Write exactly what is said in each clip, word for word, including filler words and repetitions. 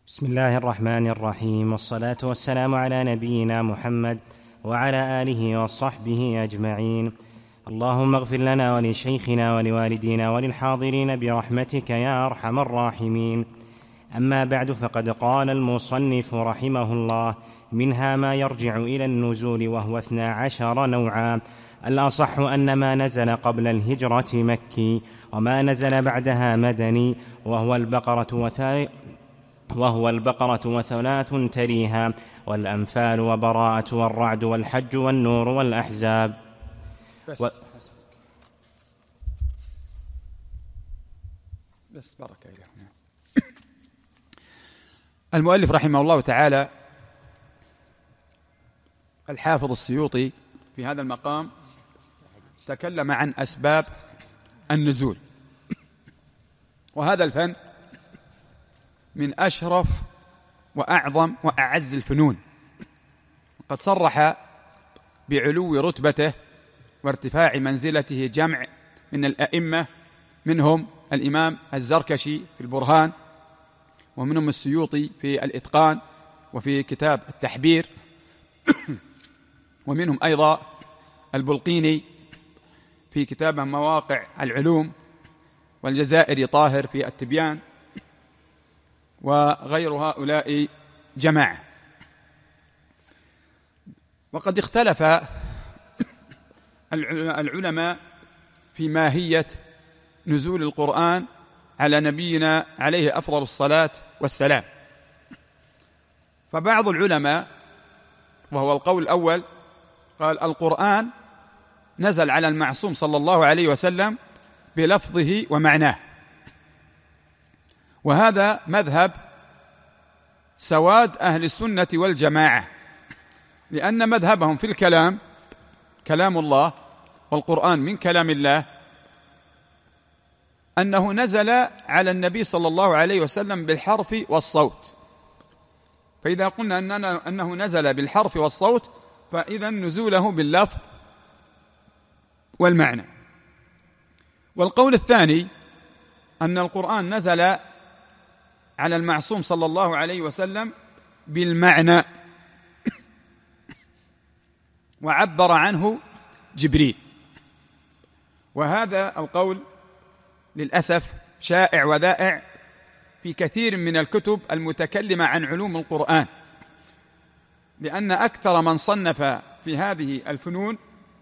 بسم الله الرحمن الرحيم، والصلاة والسلام على نبينا محمد وعلى آله وصحبه أجمعين. اللهم اغفر لنا ولشيخنا ولوالدينا وللحاضرين برحمتك يا أرحم الراحمين. أما بعد، فقد قال المصنف رحمه الله: منها ما يرجع إلى النزول وهو اثنا عشر نوعا. الأصح أن ما نزل قبل الهجرة مكي، وما نزل بعدها مدني، وهو البقرة وثالث وهو البقرة وثلاث تليها، والأنفال وبراءة والرعد والحج والنور والأحزاب. بس و... بس بارك الله. المؤلف رحمه الله تعالى الحافظ السيوطي في هذا المقام تكلم عن أسباب النزول، وهذا الفن من أشرف وأعظم وأعز الفنون. قد صرح بعلو رتبته وارتفاع منزلته جمع من الأئمة، منهم الإمام الزركشي في البرهان، ومنهم السيوطي في الإتقان وفي كتاب التحبير، ومنهم أيضا البلقيني في كتاب مواقع العلوم، والجزائري طاهر في التبيان، وغير هؤلاء جماعة. وقد اختلف العلماء في ماهية نزول القرآن على نبينا عليه أفضل الصلاة والسلام. فبعض العلماء، وهو القول الأول، قال القرآن نزل على المعصوم صلى الله عليه وسلم بلفظه ومعناه، وهذا مذهب سواد أهل السنة والجماعة، لأن مذهبهم في الكلام كلام الله والقرآن من كلام الله، أنه نزل على النبي صلى الله عليه وسلم بالحرف والصوت. فإذا قلنا أننا أنه نزل بالحرف والصوت، فإذا نزوله باللفظ والمعنى. والقول الثاني أن القرآن نزل على المعصوم صلى الله عليه وسلم بالمعنى، وعبر عنه جبريل. وهذا القول للأسف شائع وذائع في كثير من الكتب المتكلمة عن علوم القرآن، لأن أكثر من صنف في هذه الفنون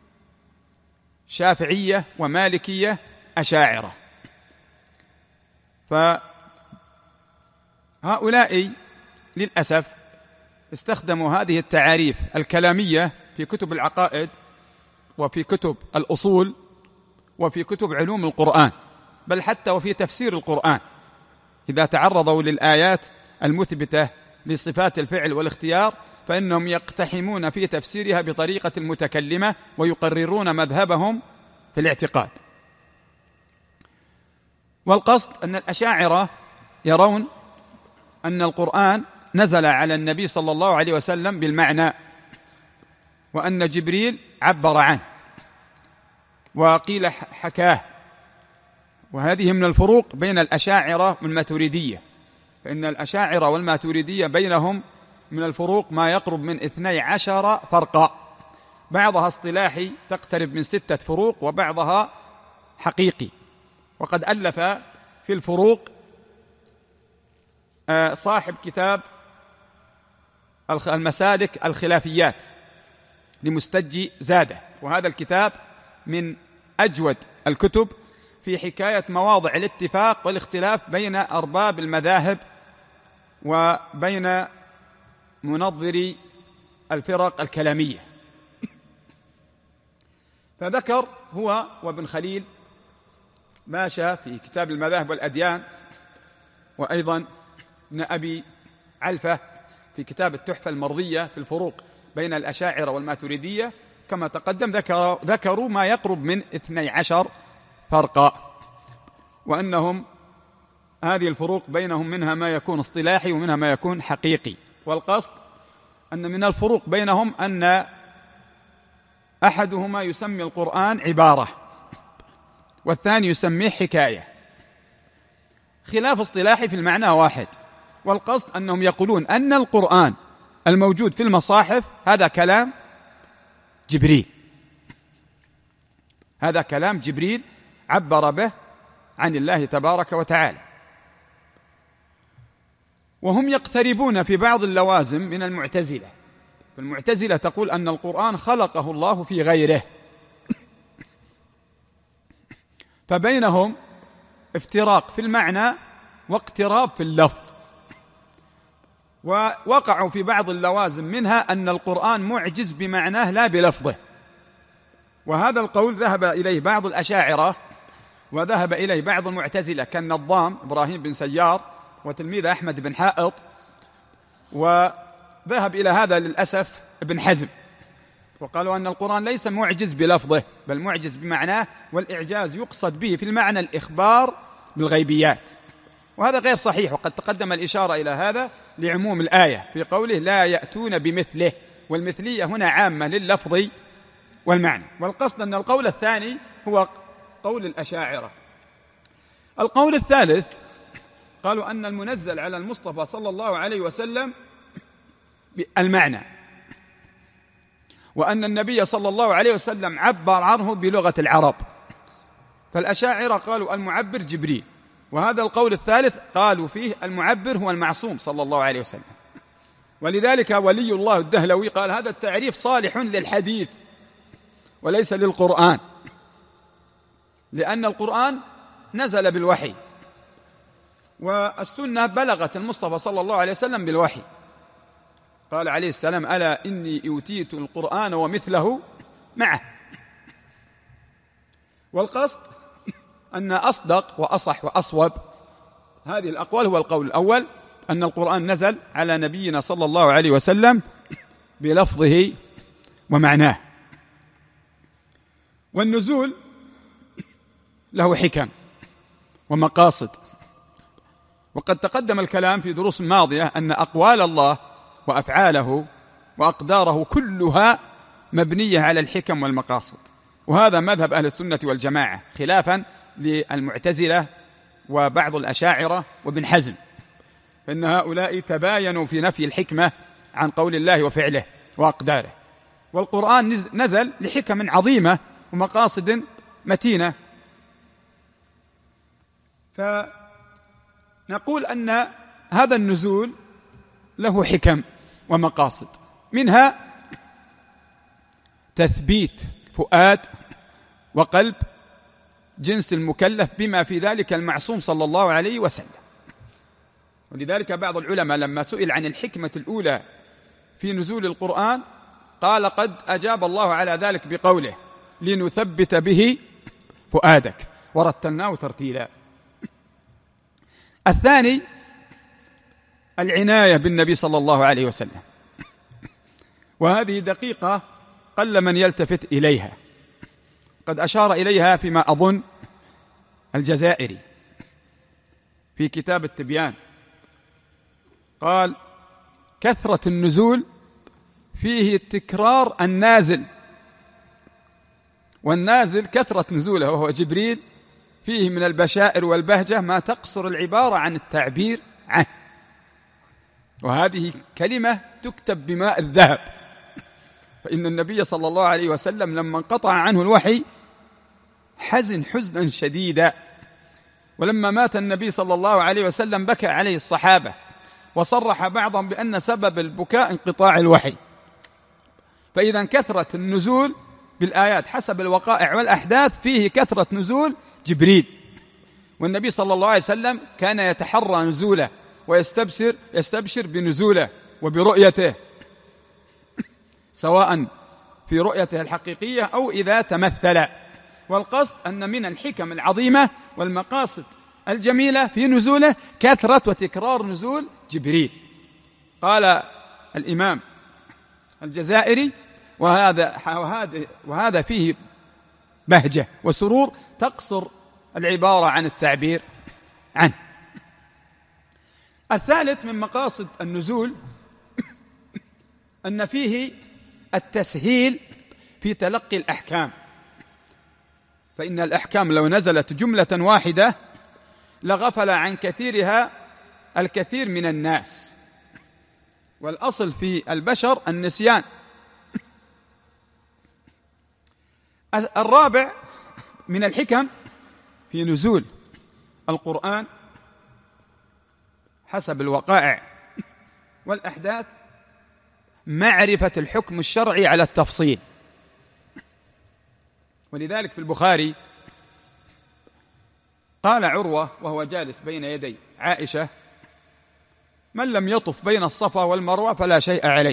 شافعية ومالكية أشاعرة. فهؤلاء للأسف استخدموا هذه التعاريف الكلامية في كتب العقائد وفي كتب الأصول وفي كتب علوم القرآن، بل حتى وفي تفسير القرآن. إذا تعرضوا للآيات المثبتة لصفات الفعل والاختيار، فإنهم يقتحمون في تفسيرها بطريقة المتكلمة ويقررون مذهبهم في الاعتقاد. والقصد أن الأشاعرة يرون أن القرآن نزل على النبي صلى الله عليه وسلم بالمعنى، وأن جبريل عبر عنه وقيل حكاه. وهذه من الفروق بين الأشاعرة والماتريدية، فإن الأشاعرة والماتريدية بينهم من الفروق ما يقرب من اثني عشر فرقا، بعضها اصطلاحي تقترب من ستة فروق، وبعضها حقيقي. وقد ألف في الفروق صاحب كتاب المسالك الخلافيات لمستجي زاده، وهذا الكتاب من أجود الكتب في حكاية مواضع الاتفاق والاختلاف بين أرباب المذاهب وبين منظري الفرق الكلامية. فذكر هو وابن خليل ماشى في كتاب المذاهب والأديان، وأيضا ابن أبي علفة في كتاب التحفة المرضية في الفروق بين الأشاعرة والماتريدية، كما تقدم ذكر ذكروا ما يقرب من اثني عشر فرقا، وأنهم هذه الفروق بينهم منها ما يكون اصطلاحي ومنها ما يكون حقيقي. والقصد أن من الفروق بينهم أن أحدهما يسمي القرآن عبارة، والثاني يسميه حكاية. خلاف اصطلاحي في المعنى واحد، والقصد أنهم يقولون أن القرآن الموجود في المصاحف هذا كلام جبريل، هذا كلام جبريل عبر به عن الله تبارك وتعالى. وهم يقتربون في بعض اللوازم من المعتزلة، فالمعتزلة تقول أن القرآن خلقه الله في غيره، فبينهم افتراق في المعنى واقتراب في اللفظ، ووقعوا في بعض اللوازم منها أن القرآن معجز بمعناه لا بلفظه. وهذا القول ذهب إليه بعض الأشاعرة وذهب إليه بعض المعتزلة كالنظام إبراهيم بن سيار وتلميذ أحمد بن حائط، وذهب إلى هذا للأسف ابن حزم، وقالوا أن القرآن ليس معجز بلفظه بل معجز بمعناه، والإعجاز يقصد به في المعنى الإخبار بالغيبيات، وهذا غير صحيح. وقد تقدم الإشارة إلى هذا لعموم الآية في قوله لا يأتون بمثله، والمثلية هنا عامة لللفظ والمعنى. والقصد أن القول الثاني هو قول الأشاعرة. القول الثالث قالوا أن المنزل على المصطفى صلى الله عليه وسلم المعنى، وأن النبي صلى الله عليه وسلم عبر عنه بلغة العرب، فالأشاعرة قالوا المعبر جبريل، وهذا القول الثالث قالوا فيه المعبر هو المعصوم صلى الله عليه وسلم. ولذلك ولي الله الدهلوي قال هذا التعريف صالح للحديث وليس للقرآن، لأن القرآن نزل بالوحي والسنة بلغت المصطفى صلى الله عليه وسلم بالوحي. قال عليه السلام ألا إني أوتيت القرآن ومثله معه. والقصد أن أصدق وأصح وأصوب هذه الأقوال هو القول الأول، أن القرآن نزل على نبينا صلى الله عليه وسلم بلفظه ومعناه. والنزول له حكم ومقاصد، وقد تقدم الكلام في دروس ماضية أن أقوال الله وأفعاله وأقداره كلها مبنية على الحكم والمقاصد، وهذا مذهب أهل السنة والجماعة خلافا للمعتزلة وبعض الأشاعرة وابن حزم، فإن هؤلاء تباينوا في نفي الحكمة عن قول الله وفعله وأقداره. والقرآن نزل لحكم عظيمة ومقاصد متينة، فنقول أن هذا النزول له حكم ومقاصد، منها تثبيت فؤاد وقلب جنس المكلف بما في ذلك المعصوم صلى الله عليه وسلم. ولذلك بعض العلماء لما سئل عن الحكمة الأولى في نزول القرآن قال قد أجاب الله على ذلك بقوله لنثبت به فؤادك ورتلناه ترتيلا. الثاني العناية بالنبي صلى الله عليه وسلم، وهذه دقيقة قل من يلتفت إليها، قد أشار إليها فيما أظن الجزائري في كتاب التبيان، قال كثرة النزول فيه تكرار النازل، والنازل كثرة نزوله وهو جبريل فيه من البشائر والبهجة ما تقصر العبارة عن التعبير عنه، وهذه كلمة تكتب بماء الذهب. فإن النبي صلى الله عليه وسلم لما انقطع عنه الوحي حزن حزنا شديدا، ولما مات النبي صلى الله عليه وسلم بكى عليه الصحابة، وصرح بعضهم بأن سبب البكاء انقطاع الوحي. فإذا كثرة النزول بالآيات حسب الوقائع والأحداث فيه كثرة نزول جبريل، والنبي صلى الله عليه وسلم كان يتحرى نزوله ويستبشر يستبشر بنزوله وبرؤيته، سواء في رؤيته الحقيقية أو إذا تمثل. والقصد أن من الحكم العظيمة والمقاصد الجميلة في نزوله كثرة وتكرار نزول جبريل. قال الإمام الجزائري وهذا, وهذا, وهذا فيه بهجة وسرور تقصر العبارة عن التعبير عنه. الثالث من مقاصد النزول أن فيه التسهيل في تلقي الأحكام، فإن الأحكام لو نزلت جملة واحدة لغفل عن كثيرها الكثير من الناس، والأصل في البشر النسيان. الرابع من الحكم في نزول القرآن حسب الوقائع والأحداث معرفة الحكم الشرعي على التفصيل. ولذلك في البخاري قال عروة وهو جالس بين يدي عائشة: من لم يطف بين الصفا والمروة فلا شيء عليه.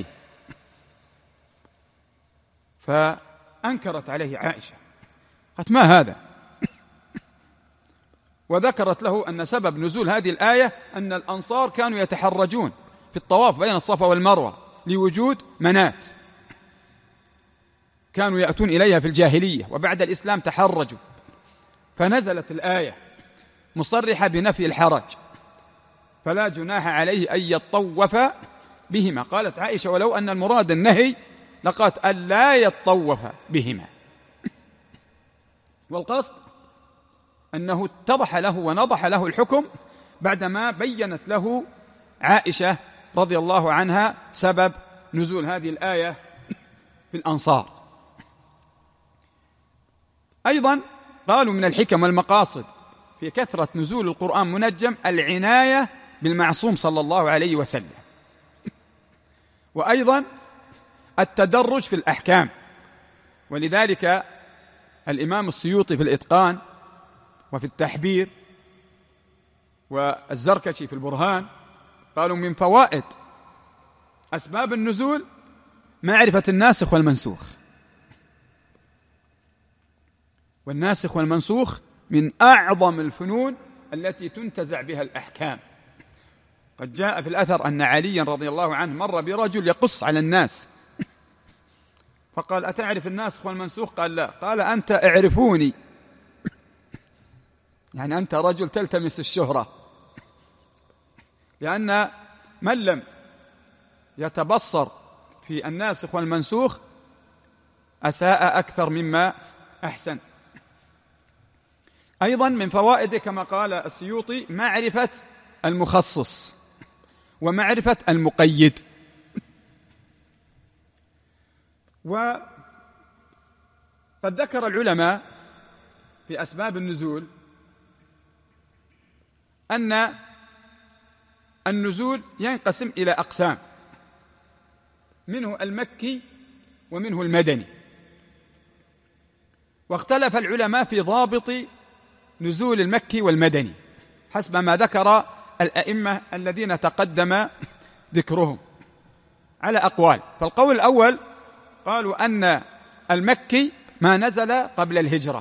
فأنكرت عليه عائشة، قالت: ما هذا؟ وذكرت له أن سبب نزول هذه الآية أن الأنصار كانوا يتحرجون في الطواف بين الصفا والمروة لوجود منات، كانوا يأتون إليها في الجاهلية، وبعد الإسلام تحرجوا، فنزلت الآية مصرحة بنفي الحرج، فلا جناح عليه أن يطوف بهما. قالت عائشة: ولو أن المراد النهي لقالت أن لا يطوف بهما. والقصد أنه اتضح له ونضح له الحكم بعدما بيّنت له عائشة رضي الله عنها سبب نزول هذه الآية في الأنصار. أيضا قالوا من الحكم والمقاصد في كثرة نزول القرآن منجم العناية بالمعصوم صلى الله عليه وسلم، وأيضا التدرج في الأحكام. ولذلك الإمام السيوطي في الإتقان وفي التحبير والزركشي في البرهان قالوا من فوائد أسباب النزول معرفة الناسخ والمنسوخ، والناسخ والمنسوخ من أعظم الفنون التي تنتزع بها الأحكام. قد جاء في الأثر أن عليا رضي الله عنه مر برجل يقص على الناس، فقال: أتعرف الناسخ والمنسوخ؟ قال: لا. قال: أنت اعرفوني، يعني أنت رجل تلتمس الشهرة، لأن من لم يتبصر في الناسخ والمنسوخ أساء أكثر مما أحسن. أيضا من فوائده كما قال السيوطي معرفة المخصص ومعرفة المقيد. وقد ذكر العلماء في أسباب النزول أن النزول ينقسم إلى أقسام، منه المكي ومنه المدني. واختلف العلماء في ضابط نزول المكي والمدني حسب ما ذكر الأئمة الذين تقدم ذكرهم على أقوال. فالقول الأول قالوا أن المكي ما نزل قبل الهجرة،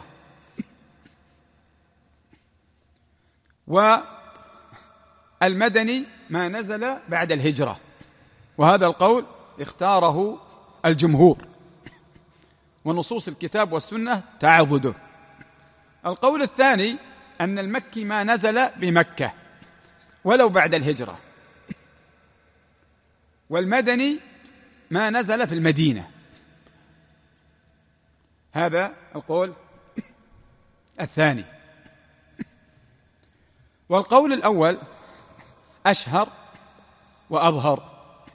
والمدني ما نزل بعد الهجرة، وهذا القول اختاره الجمهور، ونصوص الكتاب والسنة تعضده. القول الثاني أن المكي ما نزل بمكة ولو بعد الهجرة، والمدني ما نزل في المدينة. هذا القول الثاني. والقول الأول أشهر وأظهر.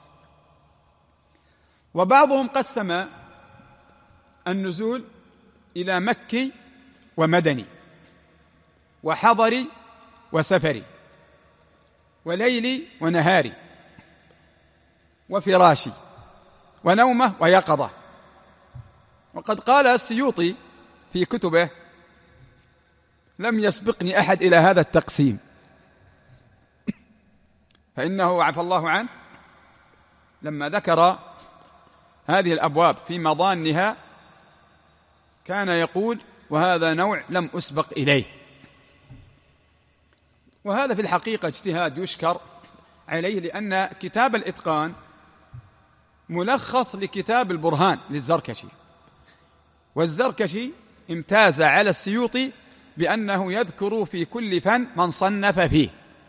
وبعضهم قسم النزول إلى مكي ومدني وحضري وسفري وليلي ونهاري وفراشي ونومه ويقظة. وقد قال السيوطي في كتبه: لم يسبقني أحد إلى هذا التقسيم، فإنه عفى الله عنه لما ذكر هذه الأبواب في مضانها كان يقول: وهذا نوع لم أسبق إليه. وهذا في الحقيقة اجتهاد يشكر عليه، لأن كتاب الإتقان ملخص لكتاب البرهان للزركشي، والزركشي امتاز على السيوطي بأنه يذكر في كل فن من صنف فيه،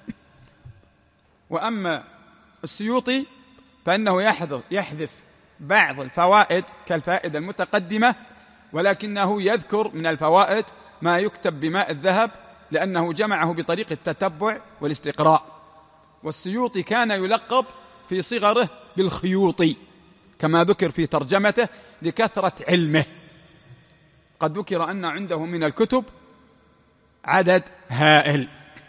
وأما السيوطي فإنه يحذف بعض الفوائد كالفائدة المتقدمة، ولكنه يذكر من الفوائد ما يكتب بماء الذهب، لأنه جمعه بطريق التتبع والاستقراء. والسيوطي كان يلقب في صغره بالخيوطي كما ذكر في ترجمته لكثرة علمه. قد ذكر أن عنده من الكتب عدد هائل،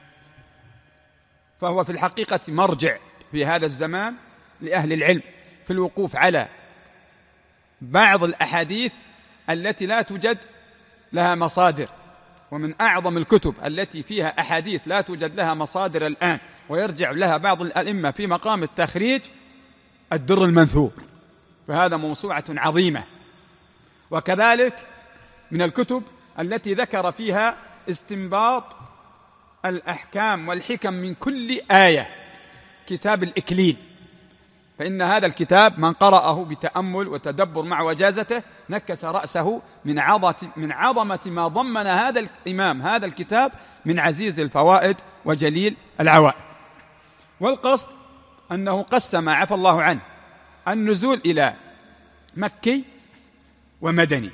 فهو في الحقيقة مرجع في هذا الزمان لأهل العلم في الوقوف على بعض الأحاديث التي لا توجد لها مصادر. ومن أعظم الكتب التي فيها أحاديث لا توجد لها مصادر الآن ويرجع لها بعض الأئمة في مقام التخريج الدر المنثور، فهذا موسوعة عظيمة. وكذلك من الكتب التي ذكر فيها استنباط الأحكام والحكم من كل آية كتاب الإكليل، فإن هذا الكتاب من قرأه بتأمل وتدبر مع وجازته نكس رأسه من عظمة من عظمة ما ضمن هذا الإمام هذا الكتاب من عزيز الفوائد وجليل العوائد. والقصد أنه قسم عفى الله عنه النزول إلى مكي ومدني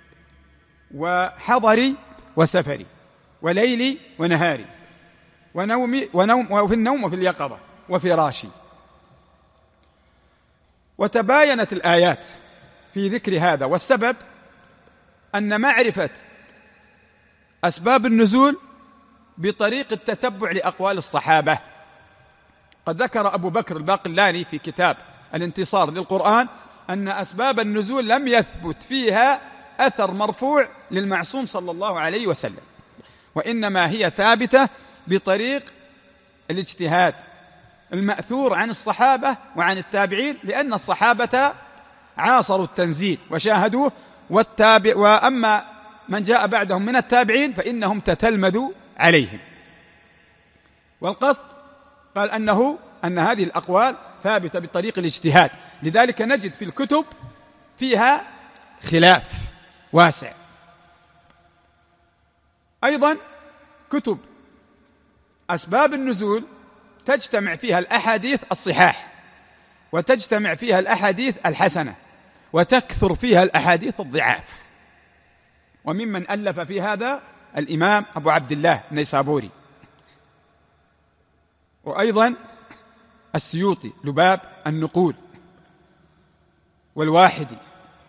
وحضري وسفري وليلي ونهاري ونومي ونوم وفي النوم وفي اليقظة وفراشي. وتباينت الآيات في ذكر هذا، والسبب أن معرفة أسباب النزول بطريق التتبع لأقوال الصحابة. قد ذكر أبو بكر الباقلاني في كتاب الانتصار للقرآن أن أسباب النزول لم يثبت فيها أثر مرفوع للمعصوم صلى الله عليه وسلم، وإنما هي ثابتة بطريق الاجتهاد المأثور عن الصحابة وعن التابعين، لأن الصحابة عاصروا التنزيل وشاهدوه، والتابع وأما من جاء بعدهم من التابعين فإنهم تتلمذوا عليهم. والقصد قال أنه أن هذه الأقوال ثابتة بطريق الاجتهاد، لذلك نجد في الكتب فيها خلاف واسع. أيضا كتب أسباب النزول تجتمع فيها الأحاديث الصحاح وتجتمع فيها الأحاديث الحسنة وتكثر فيها الأحاديث الضعاف. وممن ألف في هذا الإمام أبو عبد الله النيسابوري، وأيضا السيوطي لباب النقول والواحدي.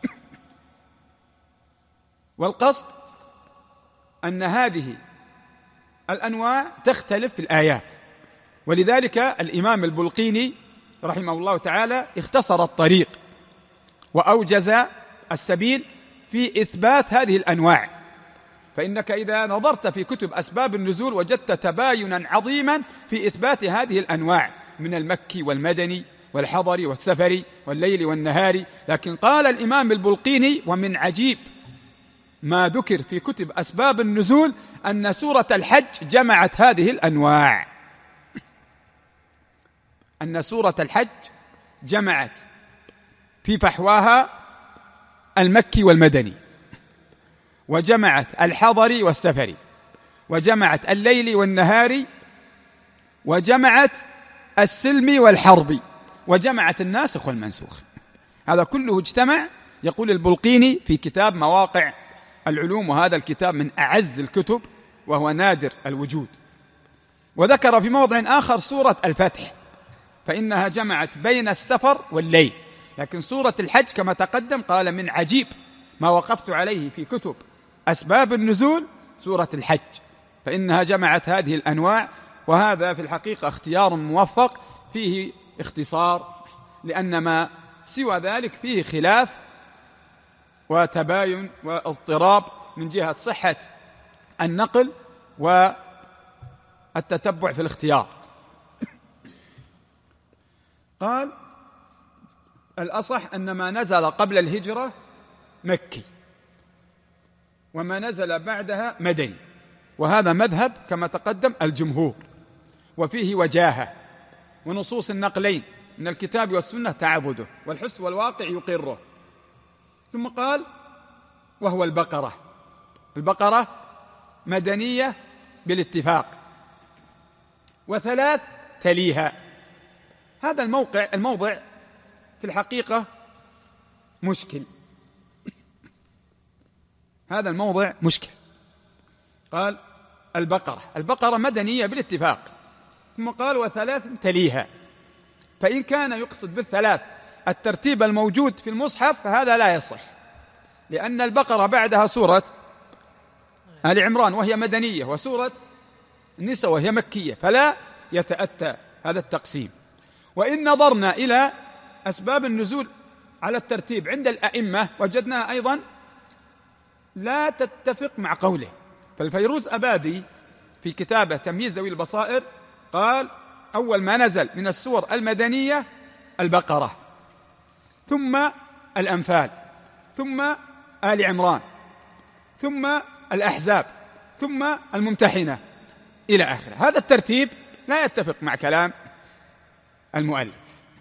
والقصد أن هذه الأنواع تختلف في الآيات، ولذلك الإمام البلقيني رحمه الله تعالى اختصر الطريق وأوجز السبيل في إثبات هذه الأنواع. فإنك إذا نظرت في كتب أسباب النزول وجدت تباينا عظيما في إثبات هذه الأنواع من المكي والمدني والحضري والسفري والليل والنهار. لكن قال الإمام البلقيني: ومن عجيب ما ذكر في كتب أسباب النزول أن سورة الحج جمعت هذه الأنواع، أن سورة الحج جمعت في فحواها المكي والمدني، وجمعت الحضري والسفري، وجمعت الليل والنهار، وجمعت السلم والحرب، وجمعت الناسخ والمنسوخ. هذا كله اجتمع. يقول البلقيني في كتاب مواقع العلوم، وهذا الكتاب من أعز الكتب وهو نادر الوجود. وذكر في موضع آخر سورة الفتح فإنها جمعت بين السفر والليل، لكن سورة الحج كما تقدم قال: من عجيب ما وقفت عليه في كتب أسباب النزول سورة الحج، فإنها جمعت هذه الأنواع. وهذا في الحقيقة اختيار موفق فيه اختصار، لأن ما سوى ذلك فيه خلاف وتباين واضطراب من جهة صحة النقل والتتبع في الاختيار. قال: الأصح أن ما نزل قبل الهجرة مكي، وما نزل بعدها مدني، وهذا مذهب كما تقدم الجمهور، وفيه وجاهة، ونصوص النقلين من الكتاب والسنة تعبده، والحس والواقع يقره. ثم قال: وهو البقرة. البقرة مدنية بالاتفاق، وثلاث تليها. هذا الموقع الموضع في الحقيقة مشكل، هذا الموضع مشكل. قال: البقرة البقرة مدنية بالاتفاق، ثم قال وثلاث تليها. فإن كان يقصد بالثلاث الترتيب الموجود في المصحف فهذا لا يصح، لأن البقرة بعدها سورة آل عمران وهي مدنية، وسورة النساء وهي مكية، فلا يتأتى هذا التقسيم. وإن نظرنا إلى أسباب النزول على الترتيب عند الأئمة وجدناها أيضا لا تتفق مع قوله. فالفيروز أبادي في كتابه تمييز ذوي البصائر قال أول ما نزل من السور المدنية البقرة، ثم الأنفال، ثم آل عمران، ثم الأحزاب، ثم الممتحنة إلى آخره. هذا الترتيب لا يتفق مع كلام المؤلف.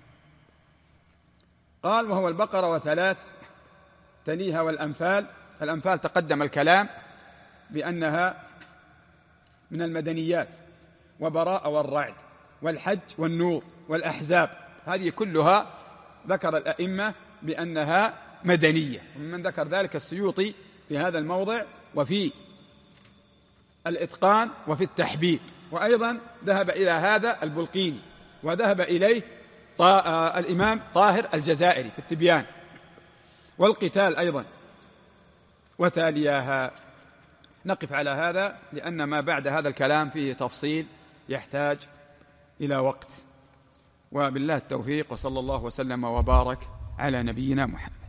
قال وهو البقرة وثلاث تليها والأنفال. الأنفال تقدم الكلام بأنها من المدنيات، وبراءة والرعد والحج والنور والأحزاب، هذه كلها ذكر الأئمة بأنها مدنية، ومن ذكر ذلك السيوطي في هذا الموضع وفي الإتقان وفي التحبيب. وأيضا ذهب إلى هذا البلقيني، وذهب إليه طا... الإمام طاهر الجزائري في التبيان والقتال أيضا وتالياها. نقف على هذا لأن ما بعد هذا الكلام فيه تفصيل يحتاج إلى وقت. وبالله التوفيق، وصلى الله وسلم وبارك على نبينا محمد.